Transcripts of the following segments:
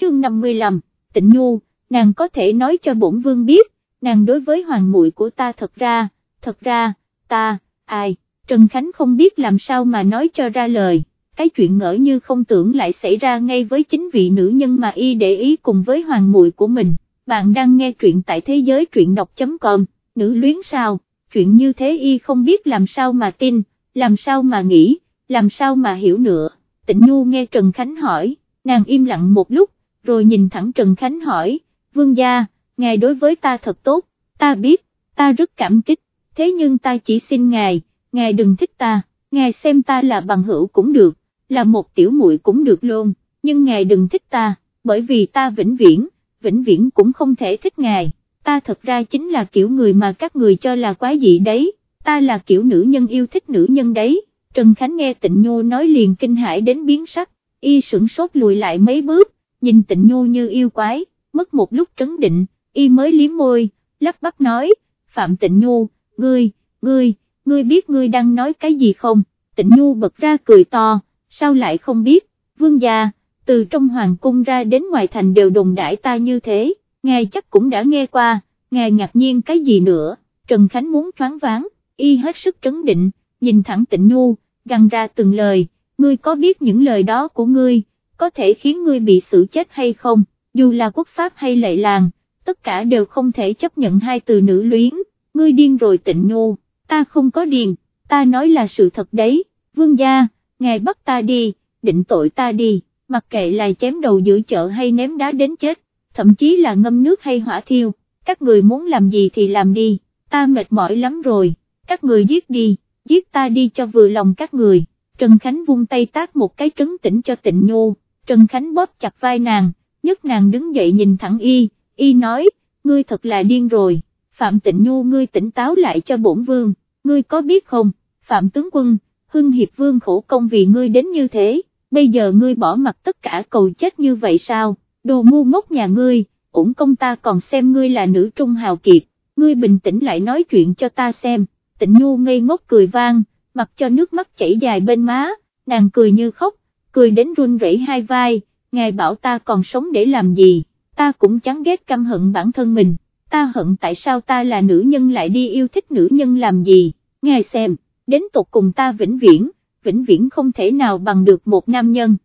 chương 55, Tịnh Nhu, nàng có thể nói cho bổn vương biết, nàng đối với hoàng muội của ta thật ra, ta, ai, Trần Khánh không biết làm sao mà nói cho ra lời, cái chuyện ngỡ như không tưởng lại xảy ra ngay với chính vị nữ nhân mà y để ý cùng với hoàng muội của mình. Bạn đang nghe truyện tại thế giới truyện đọc.com, nữ luyến sao, chuyện như thế y không biết làm sao mà tin, làm sao mà nghĩ, làm sao mà hiểu nữa. Tịnh Nhu nghe Trần Khánh hỏi, nàng im lặng một lúc, rồi nhìn thẳng Trần Khánh hỏi, vương gia, ngài đối với ta thật tốt, ta biết, ta rất cảm kích, thế nhưng ta chỉ xin ngài đừng thích ta, ngài xem ta là bằng hữu cũng được, là một tiểu muội cũng được luôn, nhưng ngài đừng thích ta, bởi vì ta vĩnh viễn cũng không thể thích ngài, ta thật ra chính là kiểu người mà các người cho là quá dị đấy, ta là kiểu nữ nhân yêu thích nữ nhân đấy. Trần Khánh nghe Tịnh Nhu nói liền kinh hãi đến biến sắc, y sửng sốt lùi lại mấy bước, nhìn Tịnh Nhu như yêu quái, mất một lúc trấn định, y mới liếm môi, lắp bắp nói, Phạm Tịnh Nhu, ngươi biết ngươi đang nói cái gì không? Tịnh Nhu bật ra cười to, sao lại không biết, vương gia, từ trong hoàng cung ra đến ngoài thành đều đồn đãi ta như thế, ngài chắc cũng đã nghe qua, ngài ngạc nhiên cái gì nữa? Trần Khánh muốn choáng váng, y hết sức trấn định, nhìn thẳng Tịnh Nhu, gằn ra từng lời, ngươi có biết những lời đó của ngươi, có thể khiến ngươi bị xử chết hay không, dù là quốc pháp hay lệ làng, tất cả đều không thể chấp nhận hai từ nữ luyến, ngươi điên rồi Tịnh Nhu, ta không có điên, ta nói là sự thật đấy, vương gia, ngài bắt ta đi, định tội ta đi, mặc kệ là chém đầu giữa chợ hay ném đá đến chết, thậm chí là ngâm nước hay hỏa thiêu, các người muốn làm gì thì làm đi, ta mệt mỏi lắm rồi, các người giết đi, giết ta đi cho vừa lòng các người. Trần Khánh vung tay tát một cái trấn tĩnh cho Tịnh Nhu, Trần Khánh bóp chặt vai nàng, nhấc nàng đứng dậy nhìn thẳng y nói, ngươi thật là điên rồi, Phạm Tịnh Nhu ngươi tỉnh táo lại cho bổn vương, ngươi có biết không, Phạm tướng quân, Hưng Hiệp Vương khổ công vì ngươi đến như thế, bây giờ ngươi bỏ mặc tất cả cầu chết như vậy sao, đồ ngu ngốc nhà ngươi, uổng công ta còn xem ngươi là nữ trung hào kiệt, ngươi bình tĩnh lại nói chuyện cho ta xem. Tịnh Nhu ngây ngốc cười vang, mặc cho nước mắt chảy dài bên má, nàng cười như khóc, cười đến run rẩy hai vai, ngài bảo ta còn sống để làm gì, ta cũng chán ghét căm hận bản thân mình, ta hận tại sao ta là nữ nhân lại đi yêu thích nữ nhân làm gì, ngài xem, đến tột cùng ta vĩnh viễn không thể nào bằng được một nam nhân,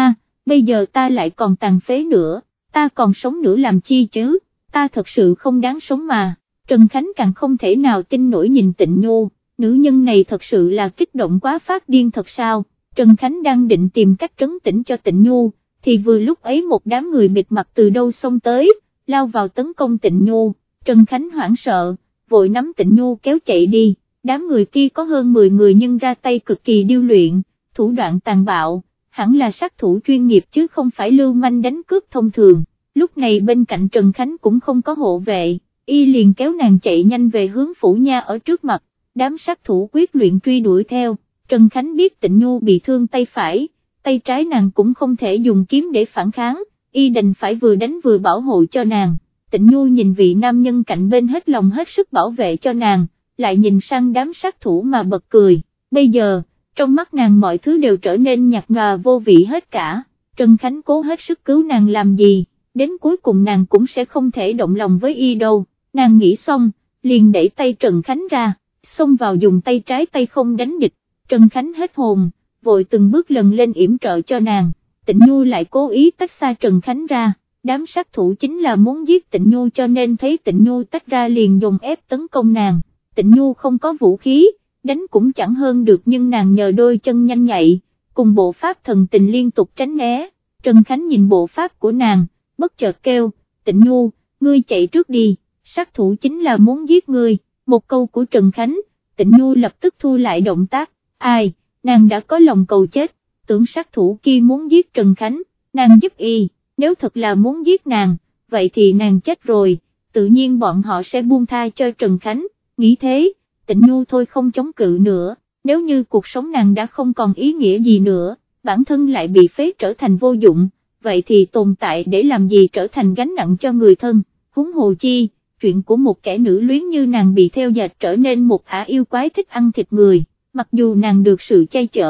bây giờ ta lại còn tàn phế nữa, ta còn sống nữa làm chi chứ, ta thật sự không đáng sống mà. Trần Khánh càng không thể nào tin nổi nhìn Tịnh Nhu, nữ nhân này thật sự là kích động quá phát điên thật sao, Trần Khánh đang định tìm cách trấn tĩnh cho Tịnh Nhu, thì vừa lúc ấy một đám người bịt mặt từ đâu xông tới, lao vào tấn công Tịnh Nhu, Trần Khánh hoảng sợ, vội nắm Tịnh Nhu kéo chạy đi, đám người kia có hơn 10 người nhưng ra tay cực kỳ điêu luyện, thủ đoạn tàn bạo, hẳn là sát thủ chuyên nghiệp chứ không phải lưu manh đánh cướp thông thường, lúc này bên cạnh Trần Khánh cũng không có hộ vệ. Y liền kéo nàng chạy nhanh về hướng phủ nha ở trước mặt, đám sát thủ quyết luyện truy đuổi theo, Trần Khánh biết Tịnh Nhu bị thương tay phải, tay trái nàng cũng không thể dùng kiếm để phản kháng, y đành phải vừa đánh vừa bảo hộ cho nàng. Tịnh Nhu nhìn vị nam nhân cạnh bên hết lòng hết sức bảo vệ cho nàng, lại nhìn sang đám sát thủ mà bật cười, bây giờ, trong mắt nàng mọi thứ đều trở nên nhạt nhòa vô vị hết cả, Trần Khánh cố hết sức cứu nàng làm gì, đến cuối cùng nàng cũng sẽ không thể động lòng với y đâu. Nàng nghĩ xong, liền đẩy tay Trần Khánh ra, xông vào dùng tay trái tay không đánh địch, Trần Khánh hết hồn, vội từng bước lần lên yểm trợ cho nàng, Tịnh Nhu lại cố ý tách xa Trần Khánh ra, đám sát thủ chính là muốn giết Tịnh Nhu cho nên thấy Tịnh Nhu tách ra liền dùng ép tấn công nàng, Tịnh Nhu không có vũ khí, đánh cũng chẳng hơn được nhưng nàng nhờ đôi chân nhanh nhạy, cùng bộ pháp thần tình liên tục tránh né, Trần Khánh nhìn bộ pháp của nàng, bất chợt kêu, Tịnh Nhu, ngươi chạy trước đi. Sát thủ chính là muốn giết ngươi, một câu của Trần Khánh, Tịnh Nhu lập tức thu lại động tác, nàng đã có lòng cầu chết, tưởng sát thủ kia muốn giết Trần Khánh, nàng giúp y, nếu thật là muốn giết nàng, vậy thì nàng chết rồi, tự nhiên bọn họ sẽ buông tha cho Trần Khánh, nghĩ thế, Tịnh Nhu thôi không chống cự nữa, nếu như cuộc sống nàng đã không còn ý nghĩa gì nữa, bản thân lại bị phế trở thành vô dụng, vậy thì tồn tại để làm gì trở thành gánh nặng cho người thân, huống hồ chi. Chuyện của một kẻ nữ luyến như nàng bị theo dệt trở nên một ả yêu quái thích ăn thịt người, mặc dù nàng được sự che chở,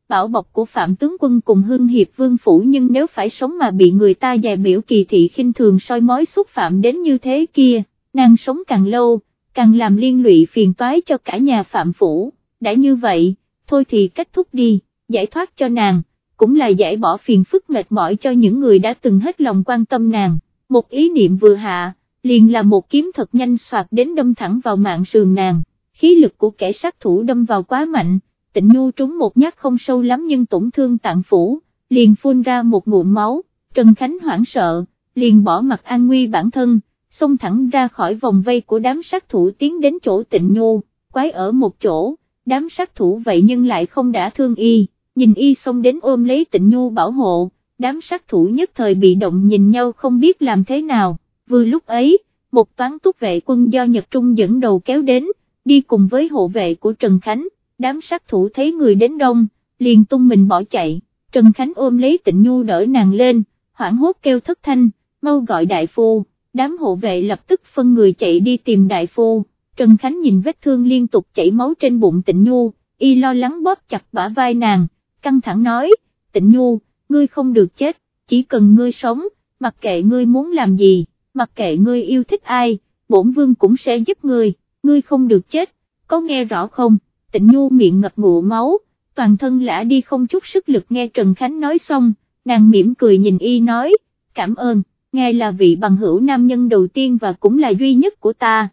bảo bọc của Phạm tướng quân cùng Hưng Hiệp Vương phủ, nhưng nếu phải sống mà bị người ta dè biểu kỳ thị khinh thường soi mói xúc phạm đến như thế kia, nàng sống càng lâu, càng làm liên lụy phiền toái cho cả nhà Phạm phủ, đã như vậy, thôi thì kết thúc đi, giải thoát cho nàng, cũng là giải bỏ phiền phức mệt mỏi cho những người đã từng hết lòng quan tâm nàng, một ý niệm vừa hạ, liền là một kiếm thật nhanh xoạc đến đâm thẳng vào mạng sườn nàng, khí lực của kẻ sát thủ đâm vào quá mạnh, Tịnh Nhu trúng một nhát không sâu lắm nhưng tổn thương tạng phủ, liền phun ra một ngụm máu, Trần Khánh hoảng sợ, liền bỏ mặt an nguy bản thân, xông thẳng ra khỏi vòng vây của đám sát thủ tiến đến chỗ Tịnh Nhu, quái ở một chỗ, đám sát thủ vậy nhưng lại không đả thương y, nhìn y xông đến ôm lấy Tịnh Nhu bảo hộ, đám sát thủ nhất thời bị động nhìn nhau không biết làm thế nào, vừa lúc ấy, một toán túc vệ quân do Nhật Trung dẫn đầu kéo đến, đi cùng với hộ vệ của Trần Khánh, đám sát thủ thấy người đến đông, liền tung mình bỏ chạy, Trần Khánh ôm lấy Tịnh Nhu đỡ nàng lên, hoảng hốt kêu thất thanh, mau gọi đại phu, đám hộ vệ lập tức phân người chạy đi tìm đại phu, Trần Khánh nhìn vết thương liên tục chảy máu trên bụng Tịnh Nhu, y lo lắng bóp chặt bả vai nàng, căng thẳng nói, Tịnh Nhu, ngươi không được chết, chỉ cần ngươi sống, mặc kệ ngươi muốn làm gì, mặc kệ ngươi yêu thích ai, bổn vương cũng sẽ giúp ngươi không được chết, có nghe rõ không? Tịnh Nhu miệng ngập ngụa máu, toàn thân lã đi không chút sức lực nghe Trần Khánh nói xong, nàng mỉm cười nhìn y nói, cảm ơn, ngài là vị bằng hữu nam nhân đầu tiên và cũng là duy nhất của ta,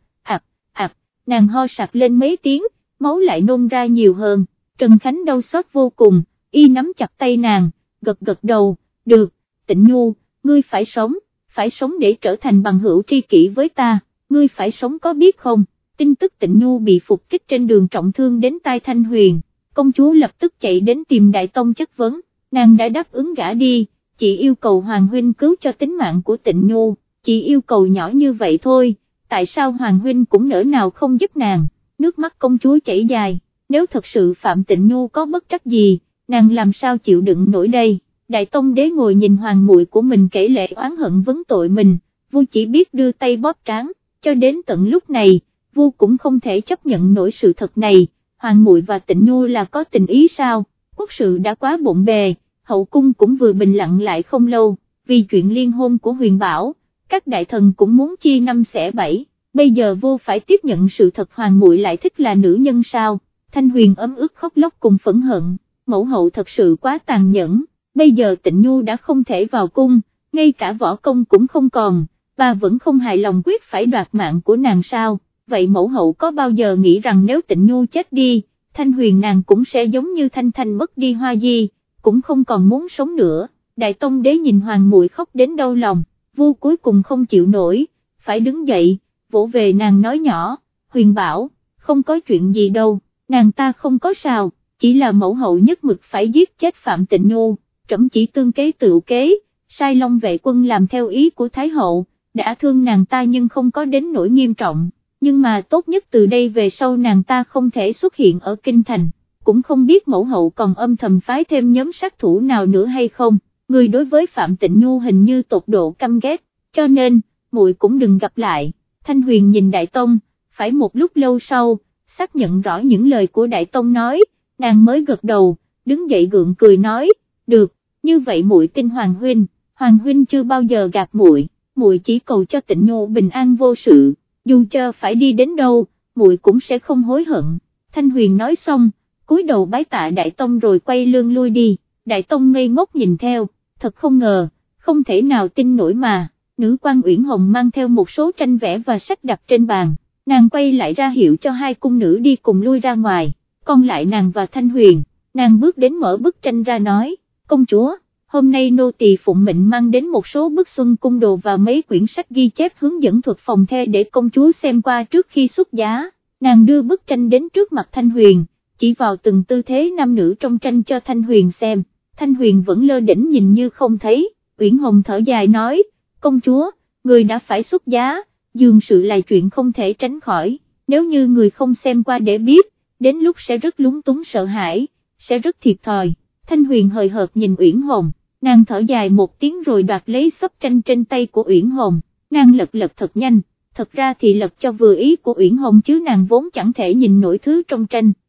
nàng ho sặc lên mấy tiếng, máu lại nôn ra nhiều hơn, Trần Khánh đau xót vô cùng, y nắm chặt tay nàng, gật gật đầu, được, Tịnh Nhu, ngươi phải sống để trở thành bằng hữu tri kỷ với ta, ngươi phải sống có biết không? Tin tức Tịnh Nhu bị phục kích trên đường trọng thương đến tai Thanh Huyền, công chúa lập tức chạy đến tìm Đại Tông chất vấn, nàng đã đáp ứng gả đi, chỉ yêu cầu Hoàng huynh cứu cho tính mạng của Tịnh Nhu, chỉ yêu cầu nhỏ như vậy thôi, tại sao Hoàng huynh cũng nỡ nào không giúp nàng, nước mắt công chúa chảy dài, nếu thật sự Phạm Tịnh Nhu có bất trắc gì, nàng làm sao chịu đựng nổi đây, Đại Tông đế ngồi nhìn hoàng muội của mình kể lệ oán hận vấn tội mình, vua chỉ biết đưa tay bóp trán, cho đến tận lúc này, vua cũng không thể chấp nhận nổi sự thật này, hoàng muội và Tịnh Nhu là có tình ý sao, quốc sự đã quá bộn bề, hậu cung cũng vừa bình lặng lại không lâu, vì chuyện liên hôn của Huyền Bảo, các đại thần cũng muốn chia năm xẻ bảy, bây giờ vua phải tiếp nhận sự thật hoàng muội lại thích là nữ nhân sao, Thanh Huyền ấm ức khóc lóc cùng phẫn hận, mẫu hậu thật sự quá tàn nhẫn, bây giờ Tịnh Nhu đã không thể vào cung, ngay cả võ công cũng không còn, bà vẫn không hài lòng quyết phải đoạt mạng của nàng sao, vậy mẫu hậu có bao giờ nghĩ rằng nếu Tịnh Nhu chết đi, Thanh Huyền nàng cũng sẽ giống như Thanh Thanh mất đi Hoa Di, cũng không còn muốn sống nữa, Đại Tông đế nhìn hoàng muội khóc đến đau lòng, vua cuối cùng không chịu nổi, phải đứng dậy, vỗ về nàng nói nhỏ, Huyền Bảo, không có chuyện gì đâu, nàng ta không có sao, chỉ là mẫu hậu nhất mực phải giết chết Phạm Tịnh Nhu, trẫm chỉ tương kế tự kế, sai Long vệ quân làm theo ý của Thái hậu, đã thương nàng ta nhưng không có đến nỗi nghiêm trọng, nhưng mà tốt nhất từ đây về sau nàng ta không thể xuất hiện ở kinh thành, cũng không biết mẫu hậu còn âm thầm phái thêm nhóm sát thủ nào nữa hay không, người đối với Phạm Tịnh Nhu hình như tột độ căm ghét, cho nên, muội cũng đừng gặp lại, Thanh Huyền nhìn Đại Tông, phải một lúc lâu sau, xác nhận rõ những lời của Đại Tông nói, nàng mới gật đầu, đứng dậy gượng cười nói, được, như vậy muội tin Hoàng huynh chưa bao giờ gạt muội chỉ cầu cho Tịnh Nhu bình an vô sự, dù cho phải đi đến đâu, muội cũng sẽ không hối hận. Thanh Huyền nói xong, cúi đầu bái tạ Đại Tông rồi quay lưng lui đi, Đại Tông ngây ngốc nhìn theo, thật không ngờ, không thể nào tin nổi mà, nữ quan Uyển Hồng mang theo một số tranh vẽ và sách đặt trên bàn, nàng quay lại ra hiệu cho hai cung nữ đi cùng lui ra ngoài, còn lại nàng và Thanh Huyền, nàng bước đến mở bức tranh ra nói, công chúa, hôm nay nô tỳ phụng mệnh mang đến một số bức xuân cung đồ và mấy quyển sách ghi chép hướng dẫn thuật phòng the để công chúa xem qua trước khi xuất giá, nàng đưa bức tranh đến trước mặt Thanh Huyền, chỉ vào từng tư thế nam nữ trong tranh cho Thanh Huyền xem, Thanh Huyền vẫn lơ đễnh nhìn như không thấy, Uyển Hồng thở dài nói, công chúa, người đã phải xuất giá, dường sự là chuyện không thể tránh khỏi, nếu như người không xem qua để biết, đến lúc sẽ rất lúng túng sợ hãi, sẽ rất thiệt thòi. Thanh Huyền hời hợt nhìn Uyển Hồng, nàng thở dài một tiếng rồi đoạt lấy xấp tranh trên tay của Uyển Hồng, nàng lật thật nhanh, thật ra thì lật cho vừa ý của Uyển Hồng chứ nàng vốn chẳng thể nhìn nổi thứ trong tranh,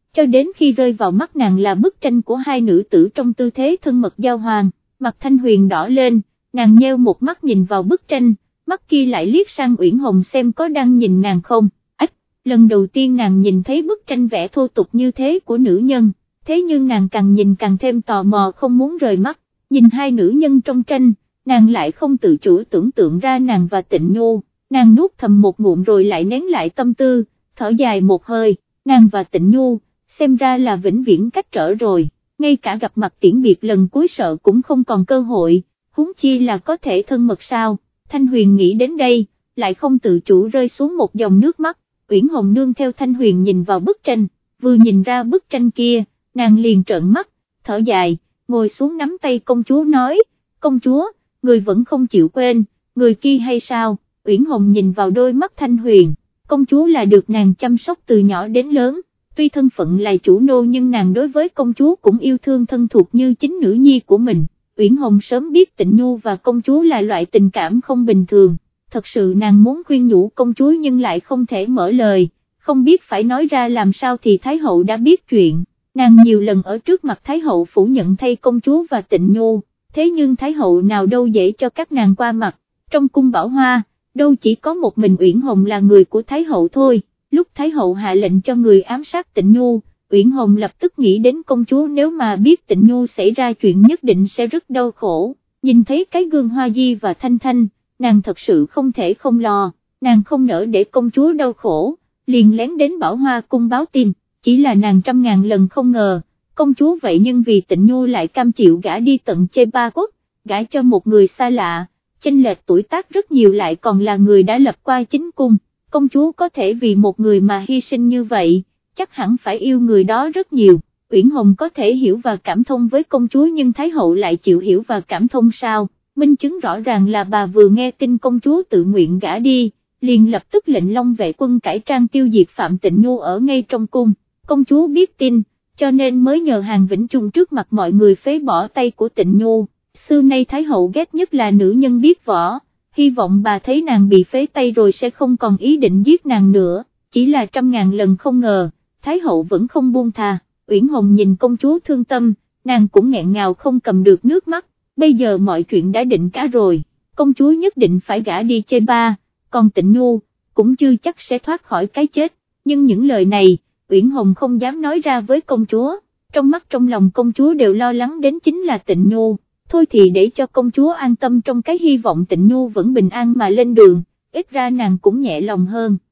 cho đến khi rơi vào mắt nàng là bức tranh của hai nữ tử trong tư thế thân mật giao hoàng, mặt Thanh Huyền đỏ lên, nàng nheo một mắt nhìn vào bức tranh, mắt kia lại liếc sang Uyển Hồng xem có đang nhìn nàng không. Ách, lần đầu tiên nàng nhìn thấy bức tranh vẽ thô tục như thế của nữ nhân, thế nhưng nàng càng nhìn càng thêm tò mò không muốn rời mắt, nhìn hai nữ nhân trong tranh, nàng lại không tự chủ tưởng tượng ra nàng và Tịnh Nhu, nàng nuốt thầm một ngụm rồi lại nén lại tâm tư, thở dài một hơi, nàng và Tịnh Nhu, xem ra là vĩnh viễn cách trở rồi, ngay cả gặp mặt tiễn biệt lần cuối sợ cũng không còn cơ hội, huống chi là có thể thân mật sao. Thanh Huyền nghĩ đến đây, lại không tự chủ rơi xuống một dòng nước mắt, Uyển Hồng nương theo Thanh Huyền nhìn vào bức tranh, vừa nhìn ra bức tranh kia, nàng liền trợn mắt, thở dài, ngồi xuống nắm tay công chúa nói, công chúa, người vẫn không chịu quên, người kia hay sao? Uyển Hồng nhìn vào đôi mắt Thanh Huyền, công chúa là được nàng chăm sóc từ nhỏ đến lớn, tuy thân phận là chủ nô nhưng nàng đối với công chúa cũng yêu thương thân thuộc như chính nữ nhi của mình. Uyển Hồng sớm biết Tịnh Nhu và công chúa là loại tình cảm không bình thường, thật sự nàng muốn khuyên nhủ công chúa nhưng lại không thể mở lời, không biết phải nói ra làm sao thì Thái hậu đã biết chuyện, nàng nhiều lần ở trước mặt Thái hậu phủ nhận thay công chúa và Tịnh Nhu, thế nhưng Thái hậu nào đâu dễ cho các nàng qua mặt, trong cung Bảo Hoa, đâu chỉ có một mình Uyển Hồng là người của Thái hậu thôi, lúc Thái hậu hạ lệnh cho người ám sát Tịnh Nhu, Uyển Hồng lập tức nghĩ đến công chúa nếu mà biết Tịnh Nhu xảy ra chuyện nhất định sẽ rất đau khổ, nhìn thấy cái gương Hoa Di và Thanh Thanh, nàng thật sự không thể không lo, nàng không nỡ để công chúa đau khổ, liền lén đến Bảo Hoa cung báo tin, chỉ là nàng trăm ngàn lần không ngờ, công chúa vậy nhưng vì Tịnh Nhu lại cam chịu gả đi tận Chê Ba Quốc, gả cho một người xa lạ, chênh lệch tuổi tác rất nhiều lại còn là người đã lập qua chính cung, công chúa có thể vì một người mà hy sinh như vậy, chắc hẳn phải yêu người đó rất nhiều. Uyển Hồng có thể hiểu và cảm thông với công chúa nhưng Thái hậu lại chịu hiểu và cảm thông sao, minh chứng rõ ràng là bà vừa nghe tin công chúa tự nguyện gả đi, liền lập tức lệnh Long vệ quân cải trang tiêu diệt Phạm Tịnh Nhu ở ngay trong cung, công chúa biết tin, cho nên mới nhờ Hàn Vĩnh Trung trước mặt mọi người phế bỏ tay của Tịnh Nhu, xưa nay Thái hậu ghét nhất là nữ nhân biết võ, hy vọng bà thấy nàng bị phế tay rồi sẽ không còn ý định giết nàng nữa, chỉ là trăm ngàn lần không ngờ, Thái hậu vẫn không buông tha. Uyển Hồng nhìn công chúa thương tâm, nàng cũng nghẹn ngào không cầm được nước mắt, bây giờ mọi chuyện đã định cả rồi, công chúa nhất định phải gả đi Chê Ba, còn Tịnh Nhu, cũng chưa chắc sẽ thoát khỏi cái chết, nhưng những lời này, Uyển Hồng không dám nói ra với công chúa, trong mắt trong lòng công chúa đều lo lắng đến chính là Tịnh Nhu, thôi thì để cho công chúa an tâm trong cái hy vọng Tịnh Nhu vẫn bình an mà lên đường, ít ra nàng cũng nhẹ lòng hơn.